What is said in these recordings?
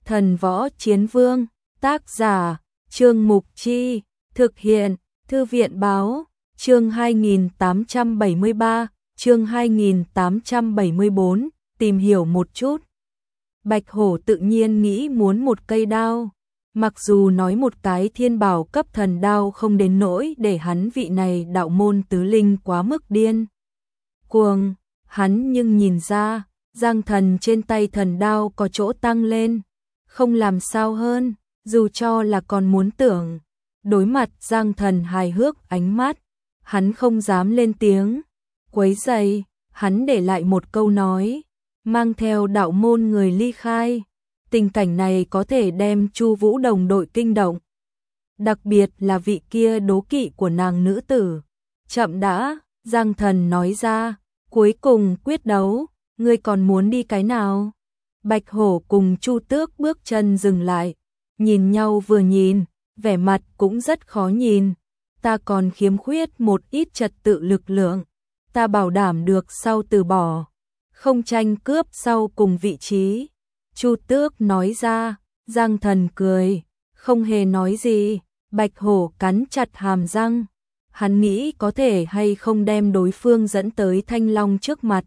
Thần Võ Chiến Vương, tác giả, Trương Mục Chi, thực hiện, Thư viện Báo, chương 2873, chương 2874, tìm hiểu một chút. Bạch Hổ tự nhiên nghĩ muốn một cây đao, mặc dù nói một cái thiên bảo cấp thần đao không đến nỗi để hắn vị này đạo môn tứ linh quá mức điên cuồng, hắn nhưng nhìn ra, Giang Thần trên tay thần đao có chỗ tăng lên, không làm sao hơn, dù cho là còn muốn tưởng. Đối mặt Giang Thần hài hước ánh mắt, hắn không dám lên tiếng, quấy rầy, hắn để lại một câu nói, mang theo đạo môn người ly khai. Tình cảnh này có thể đem Chu Vũ đồng đội kinh động, đặc biệt là vị kia đố kỵ của nàng nữ tử. Chậm đã, Giang Thần nói ra, cuối cùng quyết đấu, ngươi còn muốn đi cái nào? Bạch Hổ cùng Chu Tước bước chân dừng lại, nhìn nhau vừa nhìn, vẻ mặt cũng rất khó nhìn. Ta còn khiếm khuyết một ít trật tự lực lượng, ta bảo đảm được sau từ bỏ, không tranh cướp sau cùng vị trí. Chu Tước nói ra, Giang Thần cười, không hề nói gì. Bạch Hổ cắn chặt hàm răng, hắn nghĩ có thể hay không đem đối phương dẫn tới Thanh Long trước mặt.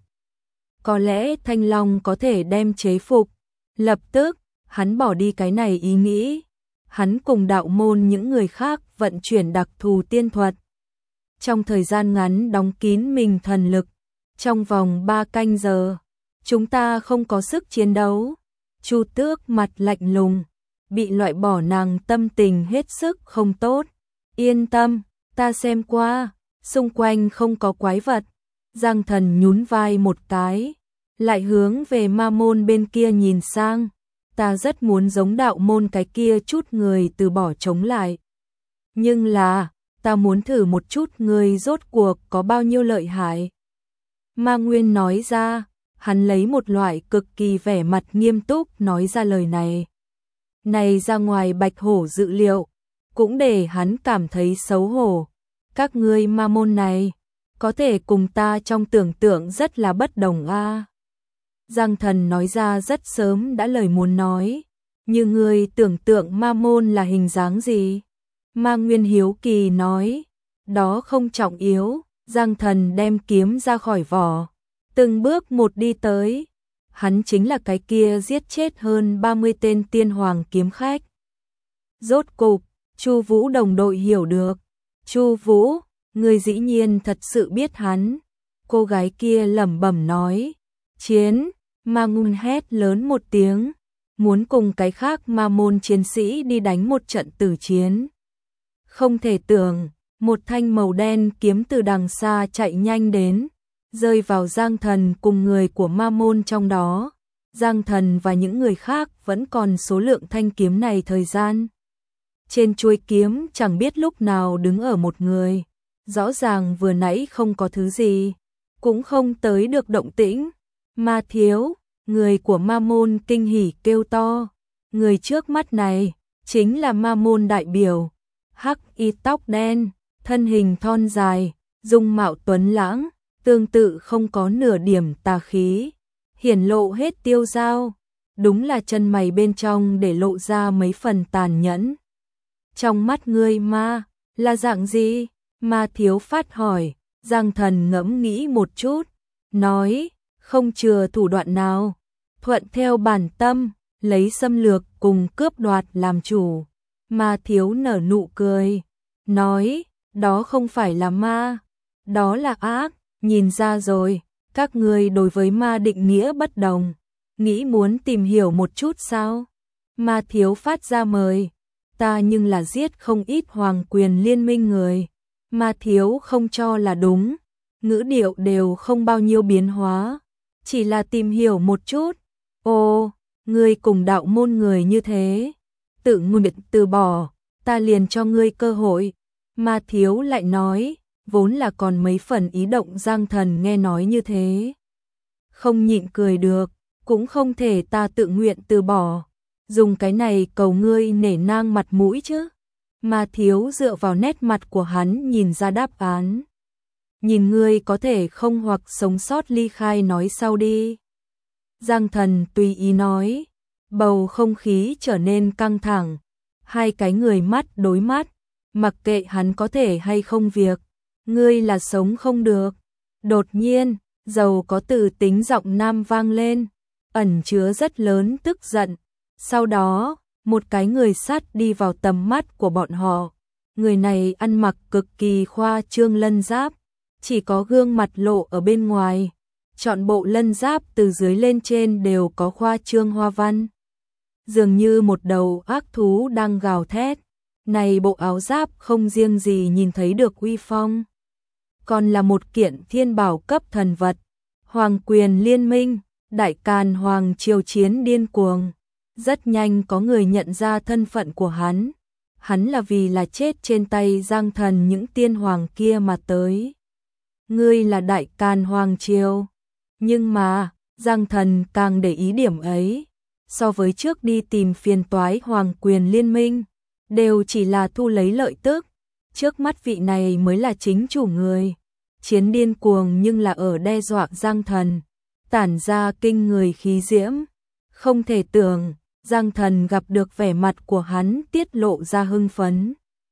Có lẽ Thanh Long có thể đem chế phục. Lập tức, hắn bỏ đi cái này ý nghĩ. Hắn cùng đạo môn những người khác vận chuyển đặc thù tiên thuật. Trong thời gian ngắn đóng kín mình thần lực. Trong vòng 3 canh giờ, chúng ta không có sức chiến đấu. Chu Tước mặt lạnh lùng, bị loại bỏ nàng tâm tình hết sức không tốt. Yên tâm, ta xem qua, xung quanh không có quái vật. Giang Thần nhún vai một cái, lại hướng về ma môn bên kia nhìn sang. Ta rất muốn giống đạo môn cái kia chút người từ bỏ chống lại. Nhưng là, ta muốn thử một chút người rốt cuộc có bao nhiêu lợi hại. Ma Nguyên nói ra, hắn lấy một loại cực kỳ vẻ mặt nghiêm túc nói ra lời này. Này ra ngoài Bạch Hổ dự liệu, cũng để hắn cảm thấy xấu hổ. Các ngươi ma môn này, có thể cùng ta trong tưởng tượng rất là bất đồng a. Giang Thần nói ra rất sớm đã lời muốn nói, như ngươi tưởng tượng ma môn là hình dáng gì? Ma Nguyên hiếu kỳ nói, đó không trọng yếu. Giang Thần đem kiếm ra khỏi vỏ, từng bước một đi tới. Hắn chính là cái kia giết chết hơn 30 tên tiên hoàng kiếm khách. Rốt cục, Chu Vũ đồng đội hiểu được. Chu Vũ, ngươi dĩ nhiên thật sự biết hắn. Cô gái kia lẩm bẩm nói. Chiến, Ma Ngun hét lớn một tiếng, muốn cùng cái khác ma môn chiến sĩ đi đánh một trận tử chiến. Không thể tưởng, một thanh màu đen kiếm từ đằng xa chạy nhanh đến, rơi vào Giang Thần cùng người của ma môn trong đó. Giang Thần và những người khác vẫn còn số lượng thanh kiếm này thời gian. Trên chuôi kiếm chẳng biết lúc nào đứng ở một người, rõ ràng vừa nãy không có thứ gì, cũng không tới được động tĩnh. Ma thiếu, người của ma môn kinh hỉ kêu to, người trước mắt này chính là ma môn đại biểu, hắc y tóc đen, thân hình thon dài, dung mạo tuấn lãng, tương tự không có nửa điểm tà khí, hiển lộ hết tiêu dao, đúng là chân mày bên trong để lộ ra mấy phần tàn nhẫn. Trong mắt ngươi ma là dạng gì? Ma thiếu phát hỏi. Giang Thần ngẫm nghĩ một chút, nói, không chừa thủ đoạn nào, thuận theo bản tâm, lấy xâm lược cùng cướp đoạt làm chủ. Ma thiếu nở nụ cười, nói, đó không phải là ma, đó là ác. Nhìn ra rồi, các ngươi đối với ma định nghĩa bất đồng, nghĩ muốn tìm hiểu một chút sao? Ma thiếu phát ra mời, ta nhưng là giết không ít hoàng quyền liên minh người. Ma thiếu không cho là đúng, ngữ điệu đều không bao nhiêu biến hóa, chỉ là tìm hiểu một chút. Ồ, ngươi cùng đạo môn người như thế, tự nguyện từ bỏ, ta liền cho ngươi cơ hội. Ma thiếu lại nói, vốn là còn mấy phần ý động. Giang Thần nghe nói như thế, không nhịn cười được, cũng không thể ta tự nguyện từ bỏ, dùng cái này cầu ngươi nể nang mặt mũi chứ. Ma thiếu dựa vào nét mặt của hắn nhìn ra đáp án. Nhìn ngươi có thể không hoặc sống sót ly khai nói sau đi. Giang Thần tùy ý nói, Bầu không khí trở nên căng thẳng, hai cái người mắt đối mắt, mặc kệ hắn có thể hay không việc, ngươi là sống không được. Đột nhiên, giàu có từ tính giọng nam vang lên, ẩn chứa rất lớn tức giận. Sau đó, một cái người sát đi vào tầm mắt của bọn họ. Người này ăn mặc cực kỳ khoa trương lân giáp, chỉ có gương mặt lộ ở bên ngoài. Trọn bộ lân giáp từ dưới lên trên đều có khoa trương hoa văn. Dường như một đầu ác thú đang gào thét. Này bộ áo giáp không riêng gì nhìn thấy được uy phong, còn là một kiện thiên bảo cấp thần vật. Hoàng quyền liên minh, đại càn hoàng triều chiến điên cuồng. Rất nhanh có người nhận ra thân phận của hắn. Hắn là vì là chết trên tay Giang Thần những tiên hoàng kia mà tới. Ngươi là đại càn hoàng triều. Nhưng mà, Giang Thần càng để ý điểm ấy. So với trước đi tìm phiền toái hoàng quyền liên minh, đều chỉ là thu lấy lợi tức. Trước mắt vị này mới là chính chủ người. Chiến điên cuồng nhưng là ở đe dọa Giang Thần, tản ra kinh người khí diễm. Không thể tưởng, Giang Thần gặp được vẻ mặt của hắn tiết lộ ra hưng phấn.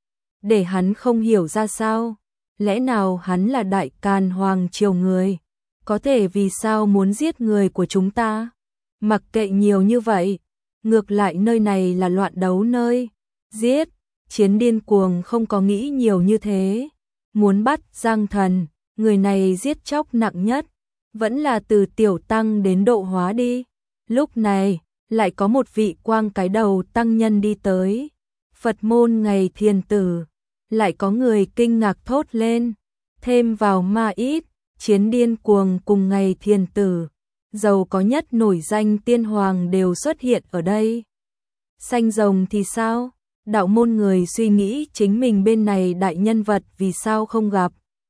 Để hắn không hiểu ra sao, lẽ nào hắn là đại càn hoàng triều người, có thể vì sao muốn giết người của chúng ta? Mặc kệ nhiều như vậy, ngược lại nơi này là loạn đấu nơi. Giết, chiến điên cuồng không có nghĩ nhiều như thế. Muốn bắt Giang Thần, người này giết chóc nặng nhất, vẫn là từ tiểu tăng đến độ hóa đi. Lúc này, lại có một vị quang cái đầu tăng nhân đi tới. Phật môn ngày thiền tử, lại có người kinh ngạc thốt lên. Thêm vào ma ít, chiến điên cuồng cùng ngày thiền tử, giàu có nhất nổi danh tiên hoàng đều xuất hiện ở đây. Xanh rồng thì sao? Đạo môn người suy nghĩ chính mình bên này đại nhân vật vì sao không gặp.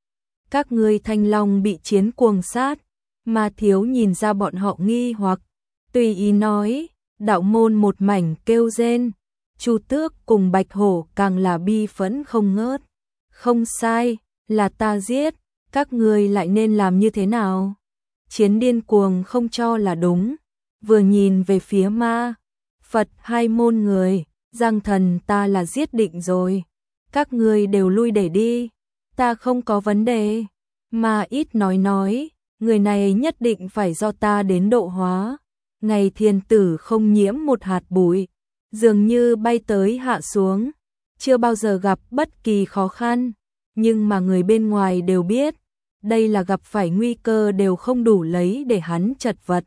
Các ngươi thanh long bị chiến cuồng sát, mà thiếu nhìn ra bọn họ nghi hoặc, tùy ý nói, đạo môn một mảnh kêu rên. Chu Tước cùng Bạch Hổ càng là bi phẫn không ngớt. Không sai, là ta giết, các ngươi lại nên làm như thế nào? Chiến điên cuồng không cho là đúng, vừa nhìn về phía ma, Phật hai môn người, Giang Thần ta là giết định rồi. Các ngươi đều lui để đi, ta không có vấn đề. Ma ít nói, người này nhất định phải do ta đến độ hóa. Ngày thiên tử không nhiễm một hạt bụi, dường như bay tới hạ xuống, chưa bao giờ gặp bất kỳ khó khăn, nhưng mà người bên ngoài đều biết, đây là gặp phải nguy cơ đều không đủ lấy để hắn chật vật.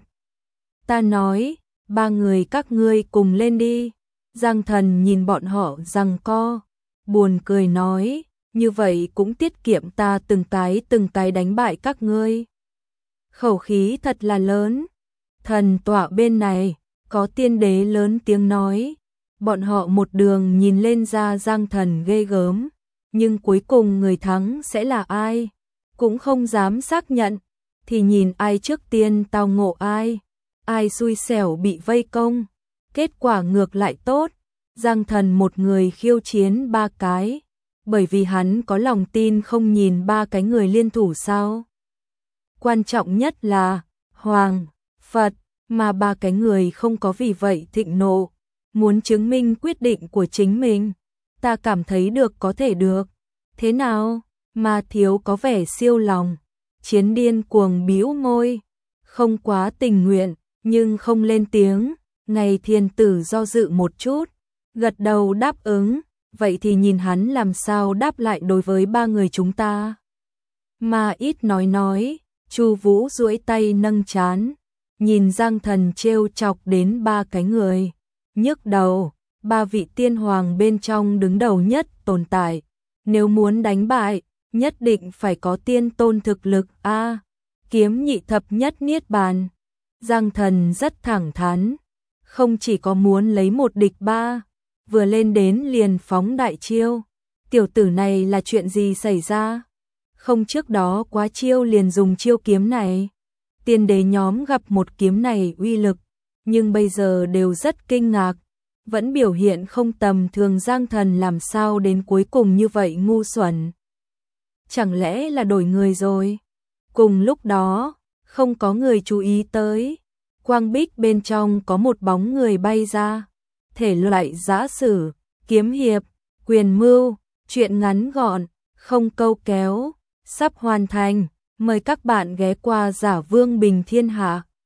Ta nói, ba người các ngươi cùng lên đi. Giang Thần nhìn bọn họ giằng co, buồn cười nói, như vậy cũng tiết kiệm ta từng cái đánh bại các ngươi. Khẩu khí thật là lớn. Thần tọa bên này, có tiên đế lớn tiếng nói, bọn họ một đường nhìn lên ra Giang Thần ghê gớm, nhưng cuối cùng người thắng sẽ là ai, cũng không dám xác nhận, thì nhìn ai trước tiên tao ngộ ai xui xẻo bị vây công, kết quả ngược lại tốt, Giang Thần một người khiêu chiến ba cái, bởi vì hắn có lòng tin không nhìn ba cái người liên thủ sao. Quan trọng nhất là, Hoàng, Phật, mà ba cái người không có vì vậy thịnh nộ, muốn chứng minh quyết định của chính mình, ta cảm thấy được có thể được. Thế nào? Mà thiếu có vẻ siêu lòng. Chiến điên cuồng bĩu môi, không quá tình nguyện, nhưng không lên tiếng. Ngày thiên tử do dự một chút, gật đầu đáp ứng, vậy thì nhìn hắn làm sao đáp lại đối với ba người chúng ta. Mà ít nói, Chu Vũ duỗi tay nâng trán, nhìn Giang Thần trêu chọc đến ba cái người, nhức đầu, ba vị tiên hoàng bên trong đứng đầu nhất tồn tại, nếu muốn đánh bại, nhất định phải có tiên tôn thực lực a. Kiếm nhị thập nhất niết bàn. Giang Thần rất thẳng thắn, không chỉ có muốn lấy một địch ba, vừa lên đến liền phóng đại chiêu. Tiểu tử này là chuyện gì xảy ra? Không trước đó quá chiêu liền dùng chiêu kiếm này. Tiên đế nhóm gặp một kiếm này uy lực, nhưng bây giờ đều rất kinh ngạc, vẫn biểu hiện không tầm thường. Giang Thần làm sao đến cuối cùng như vậy ngu xuẩn? Chẳng lẽ là đổi người rồi? Cùng lúc đó, không có người chú ý tới, quang bích bên trong có một bóng người bay ra. Thể loại giã sử, kiếm hiệp, quyền mưu, truyện ngắn gọn, không câu kéo, sắp hoàn thành. Mời các bạn ghé qua Giả Vương Bình Thiên Hạ.